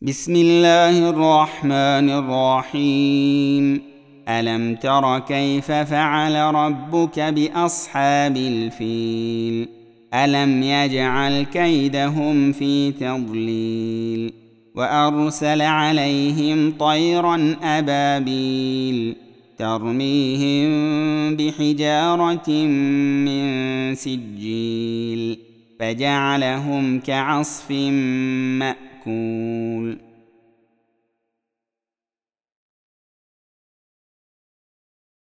بسم الله الرحمن الرحيم. ألم تر كيف فعل ربك بأصحاب الفيل؟ ألم يجعل كيدهم في تضليل وأرسل عليهم طيرا أبابيل ترميهم بحجارة من سجيل فجعلهم كعصف مأكول.